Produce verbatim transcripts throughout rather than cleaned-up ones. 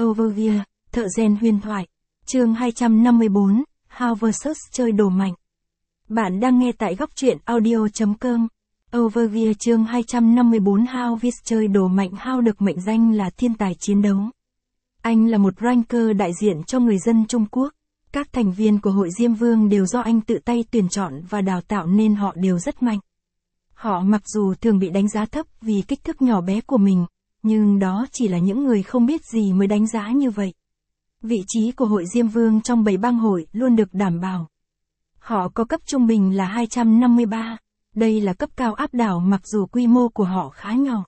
Overview, thợ rèn huyền thoại. Chương hai trăm năm mươi bốn, How versus chơi đồ mạnh. Bạn đang nghe tại góc truyện audio.com. Overview chương hai trăm năm mươi bốn How versus chơi đồ mạnh. How được mệnh danh là thiên tài chiến đấu. Anh là một ranker đại diện cho người dân Trung Quốc. Các thành viên của hội Diêm Vương đều do anh tự tay tuyển chọn và đào tạo nên họ đều rất mạnh. Họ mặc dù thường bị đánh giá thấp vì kích thước nhỏ bé của mình, nhưng đó chỉ là những người không biết gì mới đánh giá như vậy. Vị trí của hội Diêm Vương trong bảy bang hội luôn được đảm bảo. Họ có cấp trung bình là hai trăm năm mươi ba, đây là cấp cao áp đảo mặc dù quy mô của họ khá nhỏ.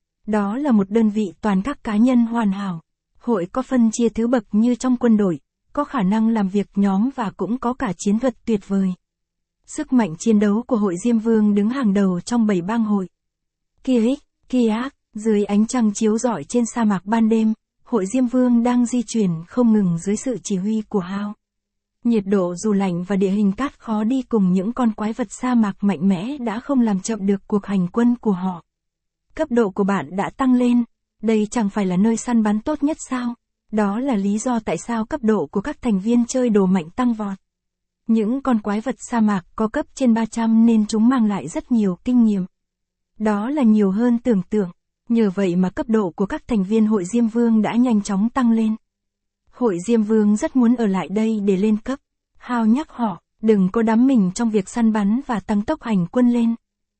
Đó là một đơn vị toàn các cá nhân hoàn hảo. Hội có phân chia thứ bậc như trong quân đội, có khả năng làm việc nhóm và cũng có cả chiến thuật tuyệt vời. Sức mạnh chiến đấu của hội Diêm Vương đứng hàng đầu trong bảy bang hội. Kirik, Kiak, dưới ánh trăng chiếu rọi trên sa mạc ban đêm, hội Diêm Vương đang di chuyển không ngừng dưới sự chỉ huy của How. Nhiệt độ dù lạnh và địa hình cát khó đi cùng những con quái vật sa mạc mạnh mẽ đã không làm chậm được cuộc hành quân của họ. Cấp độ của bạn đã tăng lên, đây chẳng phải là nơi săn bắn tốt nhất sao? Đó là lý do tại sao cấp độ của các thành viên chơi đồ mạnh tăng vọt. Những con quái vật sa mạc có cấp trên ba trăm nên chúng mang lại rất nhiều kinh nghiệm. Đó là nhiều hơn tưởng tượng. Nhờ vậy mà cấp độ của các thành viên hội Diêm Vương đã nhanh chóng tăng lên. Hội Diêm Vương rất muốn ở lại đây để lên cấp. How nhắc họ, đừng có đắm mình trong việc săn bắn và tăng tốc hành quân lên.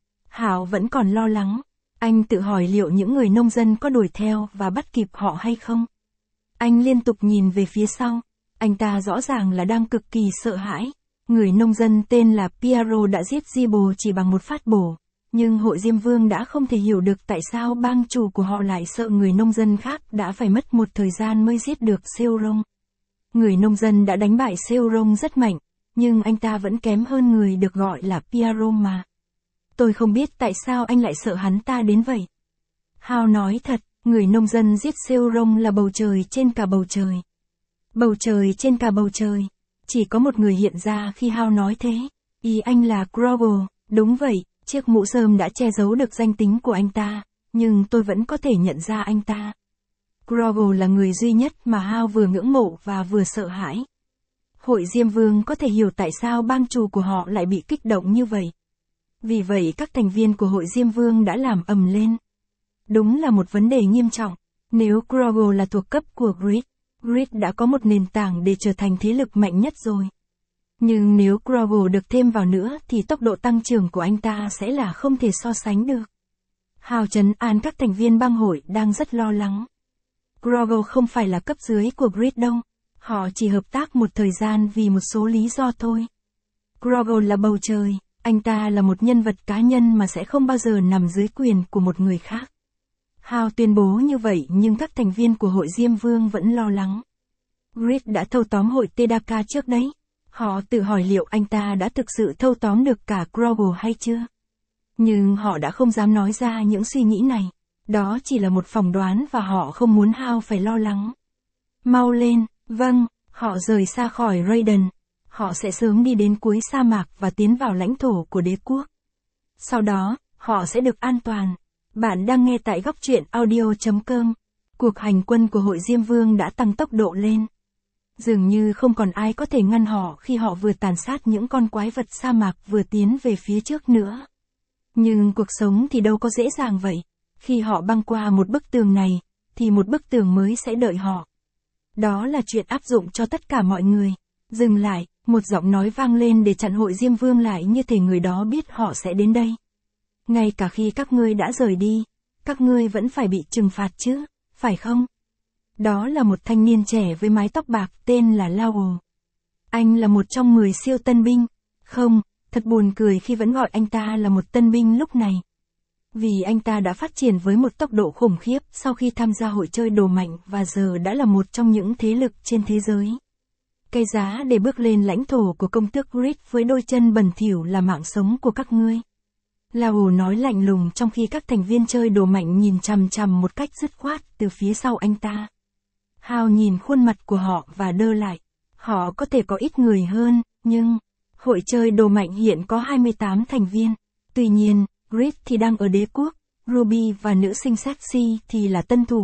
Hảo vẫn còn lo lắng. Anh tự hỏi liệu những người nông dân có đuổi theo và bắt kịp họ hay không. Anh liên tục nhìn về phía sau. Anh ta rõ ràng là đang cực kỳ sợ hãi. Người nông dân tên là Piero đã giết Zibo chỉ bằng một phát bổ. Nhưng hội Diêm Vương đã không thể hiểu được tại sao bang chủ của họ lại sợ người nông dân khác đã phải mất một thời gian mới giết được Seorong. Người nông dân đã đánh bại Seorong rất mạnh, nhưng anh ta vẫn kém hơn người được gọi là Piero mà. Tôi không biết tại sao anh lại sợ hắn ta đến vậy. How nói thật, người nông dân giết Seorong là bầu trời trên cả bầu trời. Bầu trời trên cả bầu trời. Chỉ có một người hiện ra khi How nói thế. Ý anh là Grogle, đúng vậy. Chiếc mũ rơm đã che giấu được danh tính của anh ta, nhưng tôi vẫn có thể nhận ra anh ta. Grogle là người duy nhất mà How vừa ngưỡng mộ và vừa sợ hãi. Hội Diêm Vương có thể hiểu tại sao bang chủ của họ lại bị kích động như vậy. Vì vậy các thành viên của hội Diêm Vương đã làm ầm lên. Đúng là một vấn đề nghiêm trọng. Nếu Grogle là thuộc cấp của Grid, Grid đã có một nền tảng để trở thành thế lực mạnh nhất rồi. Nhưng nếu Grogle được thêm vào nữa thì tốc độ tăng trưởng của anh ta sẽ là không thể so sánh được. How trấn an các thành viên bang hội đang rất lo lắng. Grogle không phải là cấp dưới của Grid đâu. Họ chỉ hợp tác một thời gian vì một số lý do thôi. Grogle là bầu trời, anh ta là một nhân vật cá nhân mà sẽ không bao giờ nằm dưới quyền của một người khác. How tuyên bố như vậy nhưng các thành viên của hội Diêm Vương vẫn lo lắng. Grid đã thâu tóm hội Tedaka trước đấy. Họ tự hỏi liệu anh ta đã thực sự thâu tóm được cả Grogle hay chưa. Nhưng họ đã không dám nói ra những suy nghĩ này. Đó chỉ là một phỏng đoán và họ không muốn How phải lo lắng. Mau lên, vâng, họ rời xa khỏi Raiden. Họ sẽ sớm đi đến cuối sa mạc và tiến vào lãnh thổ của đế quốc. Sau đó, họ sẽ được an toàn. Bạn đang nghe tại góc truyện audio.com. Cuộc hành quân của hội Diêm Vương đã tăng tốc độ lên. Dường như không còn ai có thể ngăn họ khi họ vừa tàn sát những con quái vật sa mạc vừa tiến về phía trước nữa. Nhưng cuộc sống thì đâu có dễ dàng vậy. Khi họ băng qua một bức tường này, thì một bức tường mới sẽ đợi họ. Đó là chuyện áp dụng cho tất cả mọi người. Dừng lại, một giọng nói vang lên để chặn hội Diêm Vương lại như thể người đó biết họ sẽ đến đây. Ngay cả khi các ngươi đã rời đi, các ngươi vẫn phải bị trừng phạt chứ, phải không? Đó là một thanh niên trẻ với mái tóc bạc tên là Lao. Anh là một trong mười siêu tân binh. Không, thật buồn cười khi vẫn gọi anh ta là một tân binh lúc này. Vì anh ta đã phát triển với một tốc độ khủng khiếp sau khi tham gia hội chơi đồ mạnh và giờ đã là một trong những thế lực trên thế giới. Cái giá để bước lên lãnh thổ của công tước Grid với đôi chân bẩn thỉu là mạng sống của các ngươi. Lao nói lạnh lùng trong khi các thành viên chơi đồ mạnh nhìn chằm chằm một cách dứt khoát từ phía sau anh ta. How nhìn khuôn mặt của họ và đơ lại. Họ có thể có ít người hơn, nhưng hội chơi đồ mạnh hiện có hai mươi tám thành viên. Tuy nhiên, Grid thì đang ở đế quốc, Ruby và nữ sinh Sexy thì là tân thủ.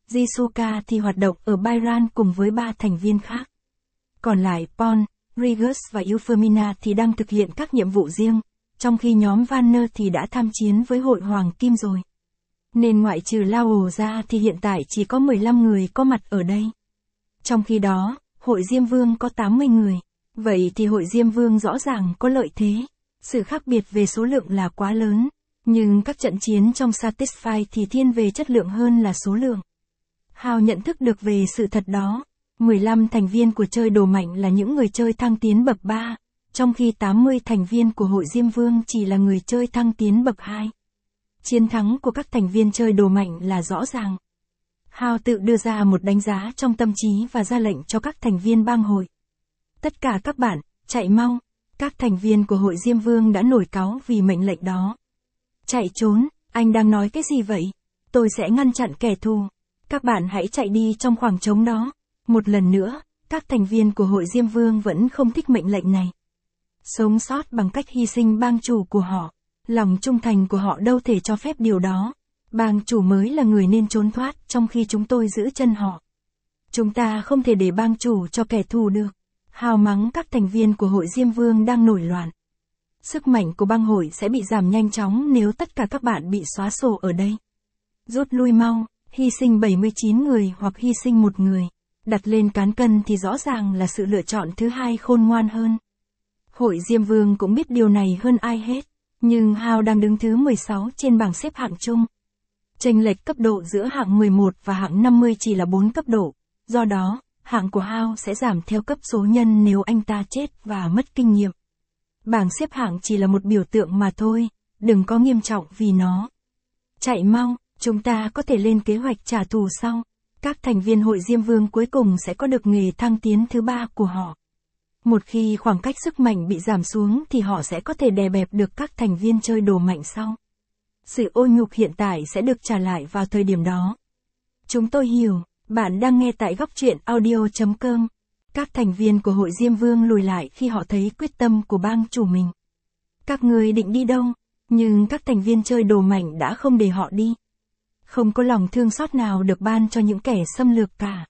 Jisuka thì hoạt động ở Byron cùng với ba thành viên khác. Còn lại Paul, Regis và Euphemina thì đang thực hiện các nhiệm vụ riêng, trong khi nhóm Vanner thì đã tham chiến với hội Hoàng Kim rồi. Nên ngoại trừ Lao ra thì hiện tại chỉ có mười lăm người có mặt ở đây. Trong khi đó, hội Diêm Vương có tám mươi người. Vậy thì hội Diêm Vương rõ ràng có lợi thế. Sự khác biệt về số lượng là quá lớn. Nhưng các trận chiến trong Satisfy thì thiên về chất lượng hơn là số lượng. Hào nhận thức được về sự thật đó. mười lăm thành viên của chơi đồ mạnh là những người chơi thăng tiến bậc ba, trong khi tám mươi thành viên của hội Diêm Vương chỉ là người chơi thăng tiến bậc hai. Chiến thắng của các thành viên chơi đồ mạnh là rõ ràng. Hào tự đưa ra một đánh giá trong tâm trí và ra lệnh cho các thành viên bang hội. Tất cả các bạn, chạy mau. Các thành viên của hội Diêm Vương đã nổi cáu vì mệnh lệnh đó. Chạy trốn, anh đang nói cái gì vậy? Tôi sẽ ngăn chặn kẻ thù. Các bạn hãy chạy đi trong khoảng trống đó. Một lần nữa, các thành viên của hội Diêm Vương vẫn không thích mệnh lệnh này. Sống sót bằng cách hy sinh bang chủ của họ. Lòng trung thành của họ đâu thể cho phép điều đó. Bang chủ mới là người nên trốn thoát trong khi chúng tôi giữ chân họ. Chúng ta không thể để bang chủ cho kẻ thù được. Hào mắng các thành viên của hội Diêm Vương đang nổi loạn. Sức mạnh của bang hội sẽ bị giảm nhanh chóng nếu tất cả các bạn bị xóa sổ ở đây. Rút lui mau, hy sinh bảy mươi chín người hoặc hy sinh một người. Đặt lên cán cân thì rõ ràng là sự lựa chọn thứ hai khôn ngoan hơn. Hội Diêm Vương cũng biết điều này hơn ai hết. Nhưng Hào đang đứng thứ mười sáu trên bảng xếp hạng chung. Chênh lệch cấp độ giữa hạng mười một và hạng năm mươi chỉ là bốn cấp độ. Do đó, hạng của Hào sẽ giảm theo cấp số nhân nếu anh ta chết và mất kinh nghiệm. Bảng xếp hạng chỉ là một biểu tượng mà thôi, đừng có nghiêm trọng vì nó. Chạy mau, chúng ta có thể lên kế hoạch trả thù sau. Các thành viên hội Diêm Vương cuối cùng sẽ có được nghề thăng tiến thứ ba của họ. Một khi khoảng cách sức mạnh bị giảm xuống thì họ sẽ có thể đè bẹp được các thành viên chơi đồ mạnh sau. Sự ô nhục hiện tại sẽ được trả lại vào thời điểm đó. Chúng tôi hiểu, bạn đang nghe tại góc truyện audio chấm com. Các thành viên của hội Diêm Vương lùi lại khi họ thấy quyết tâm của bang chủ mình. Các người định đi đâu? Nhưng các thành viên chơi đồ mạnh đã không để họ đi. Không có lòng thương xót nào được ban cho những kẻ xâm lược cả.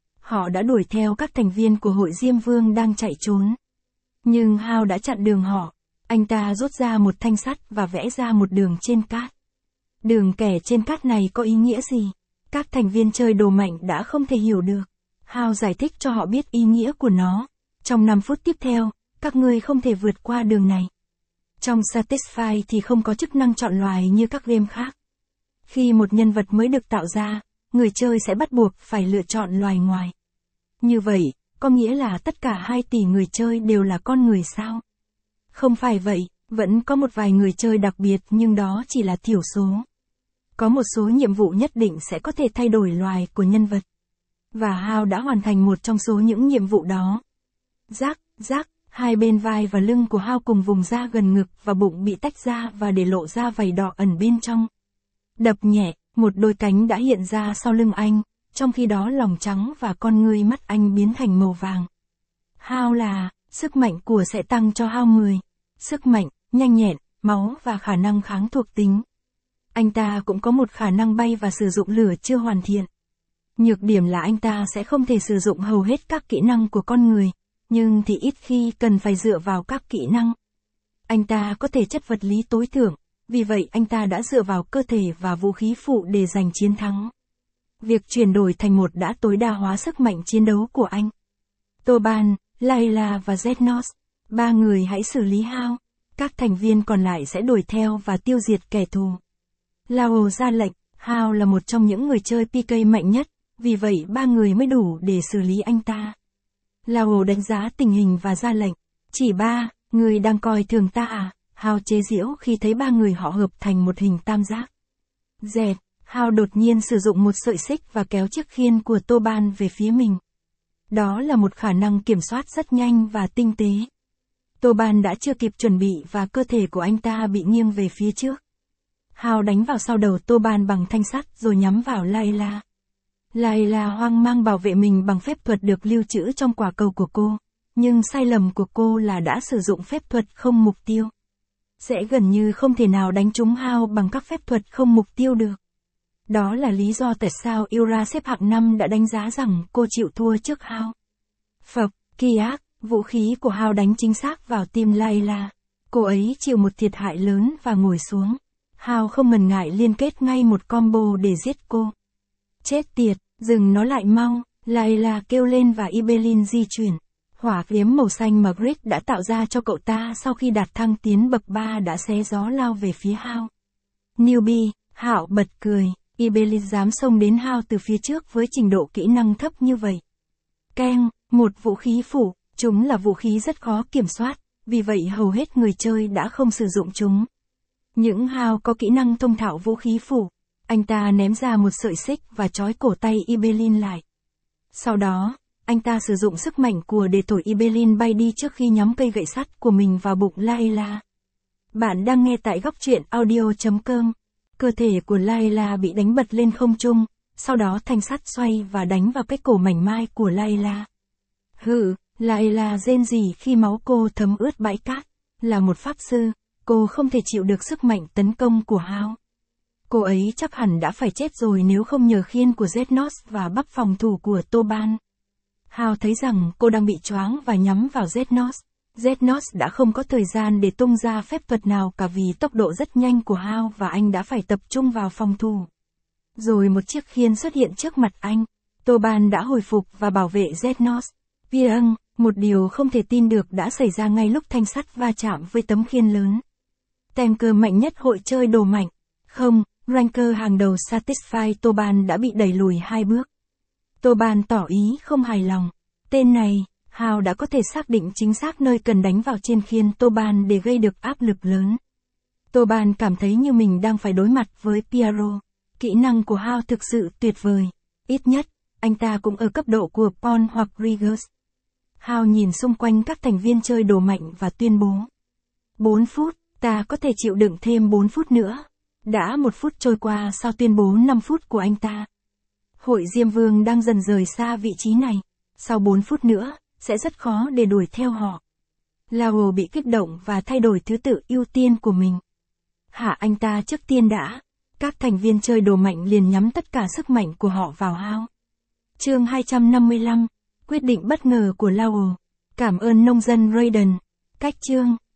Họ đã đuổi theo các thành viên của hội Diêm Vương đang chạy trốn. Nhưng Hào đã chặn đường họ. Anh ta rút ra một thanh sắt và vẽ ra một đường trên cát. Đường kẻ trên cát này có ý nghĩa gì? Các thành viên chơi đồ mạnh đã không thể hiểu được. Hào giải thích cho họ biết ý nghĩa của nó. Trong năm phút tiếp theo, các ngươi không thể vượt qua đường này. Trong Satisfy thì không có chức năng chọn loài như các game khác. Khi một nhân vật mới được tạo ra, người chơi sẽ bắt buộc phải lựa chọn loài ngoài. Như vậy, có nghĩa là tất cả hai tỷ người chơi đều là con người sao? Không phải vậy, vẫn có một vài người chơi đặc biệt nhưng đó chỉ là thiểu số. Có một số nhiệm vụ nhất định sẽ có thể thay đổi loài của nhân vật. Và Hào đã hoàn thành một trong số những nhiệm vụ đó. Rác, rác, hai bên vai và lưng của Hào cùng vùng da gần ngực và bụng bị tách ra và để lộ ra vảy đỏ ẩn bên trong. Đập nhẹ, một đôi cánh đã hiện ra sau lưng anh, trong khi đó lòng trắng và con ngươi mắt anh biến thành màu vàng. Hào là, sức mạnh của sẽ tăng cho Hào mười. Sức mạnh, nhanh nhẹn, máu và khả năng kháng thuộc tính. Anh ta cũng có một khả năng bay và sử dụng lửa chưa hoàn thiện. Nhược điểm là anh ta sẽ không thể sử dụng hầu hết các kỹ năng của con người, nhưng thì ít khi cần phải dựa vào các kỹ năng. Anh ta có thể chất vật lý tối thượng, vì vậy anh ta đã dựa vào cơ thể và vũ khí phụ để giành chiến thắng. Việc chuyển đổi thành một đã tối đa hóa sức mạnh chiến đấu của anh. Toban, Layla và Zednos, ba người hãy xử lý Hao. Các thành viên còn lại sẽ đuổi theo và tiêu diệt kẻ thù. Lao ra lệnh, Hao là một trong những người chơi pê ca mạnh nhất, vì vậy ba người mới đủ để xử lý anh ta. Lao đánh giá tình hình và ra lệnh. Chỉ ba, người đang coi thường ta à? Hao chế giễu khi thấy ba người họ hợp thành một hình tam giác. Dẹt, Hao đột nhiên sử dụng một sợi xích và kéo chiếc khiên của Toban về phía mình. Đó là một khả năng kiểm soát rất nhanh và tinh tế. Toban đã chưa kịp chuẩn bị và cơ thể của anh ta bị nghiêng về phía trước. Hao đánh vào sau đầu Toban bằng thanh sắt rồi nhắm vào Layla. Layla hoang mang bảo vệ mình bằng phép thuật được lưu trữ trong quả cầu của cô. Nhưng sai lầm của cô là đã sử dụng phép thuật không mục tiêu. Sẽ gần như không thể nào đánh trúng Hao bằng các phép thuật không mục tiêu được. Đó là lý do tại sao Ura xếp hạng năm đã đánh giá rằng cô chịu thua trước Hao. Phập, kỳ ác, vũ khí của Hao đánh chính xác vào tim Layla. Cô ấy chịu một thiệt hại lớn và ngồi xuống. Hao không ngần ngại liên kết ngay một combo để giết cô. Chết tiệt, dừng nó lại mau, Layla kêu lên và Ibelin di chuyển. Hỏa kiếm màu xanh mà Grid đã tạo ra cho cậu ta sau khi đạt thăng tiến bậc ba đã xé gió lao về phía Hao. Newbie, Hạo bật cười, Ibelin dám xông đến Hao từ phía trước với trình độ kỹ năng thấp như vậy. Keng, một vũ khí phủ, chúng là vũ khí rất khó kiểm soát, vì vậy hầu hết người chơi đã không sử dụng chúng. Những Hao có kỹ năng thông thạo vũ khí phủ, anh ta ném ra một sợi xích và trói cổ tay Ibelin lại. Sau đó, anh ta sử dụng sức mạnh của để thổi Ibelin bay đi trước khi nhắm cây gậy sắt của mình vào bụng Layla. Bạn đang nghe tại góc truyện audio chấm com. Cơ thể của Layla bị đánh bật lên không trung, sau đó thanh sắt xoay và đánh vào cái cổ mảnh mai của Layla. Hừ, Layla rên rỉ khi máu cô thấm ướt bãi cát. Là một pháp sư, cô không thể chịu được sức mạnh tấn công của Hao. Cô ấy chắc hẳn đã phải chết rồi nếu không nhờ khiên của Zednos và bắp phòng thủ của Toban. Hao thấy rằng cô đang bị choáng và nhắm vào Zednos. Zednos đã không có thời gian để tung ra phép thuật nào cả vì tốc độ rất nhanh của Hao và anh đã phải tập trung vào phòng thủ. Rồi một chiếc khiên xuất hiện trước mặt anh. Toban đã hồi phục và bảo vệ Zednos. Viâng, một điều không thể tin được đã xảy ra ngay lúc thanh sắt va chạm với tấm khiên lớn. Tanker mạnh nhất hội chơi đồ mạnh. Không, ranker hàng đầu Satisfy Toban đã bị đẩy lùi hai bước. Toban tỏ ý không hài lòng. Tên này, Hao đã có thể xác định chính xác nơi cần đánh vào trên khiên Toban để gây được áp lực lớn. Toban cảm thấy như mình đang phải đối mặt với Piero. Kỹ năng của Hao thực sự tuyệt vời. Ít nhất, anh ta cũng ở cấp độ của Paul hoặc Riggers. Hao nhìn xung quanh các thành viên chơi đồ mạnh và tuyên bố. bốn phút, ta có thể chịu đựng thêm bốn phút nữa. Đã một phút trôi qua sau tuyên bố năm phút của anh ta. Hội Diêm Vương đang dần rời xa vị trí này. Sau bốn phút nữa, sẽ rất khó để đuổi theo họ. Lao bị kích động và thay đổi thứ tự ưu tiên của mình. Hạ anh ta trước tiên đã. Các thành viên chơi đồ mạnh liền nhắm tất cả sức mạnh của họ vào Hao. Chương hai trăm năm mươi lăm. Quyết định bất ngờ của Lao. Cảm ơn nông dân Raiden. Cách chương.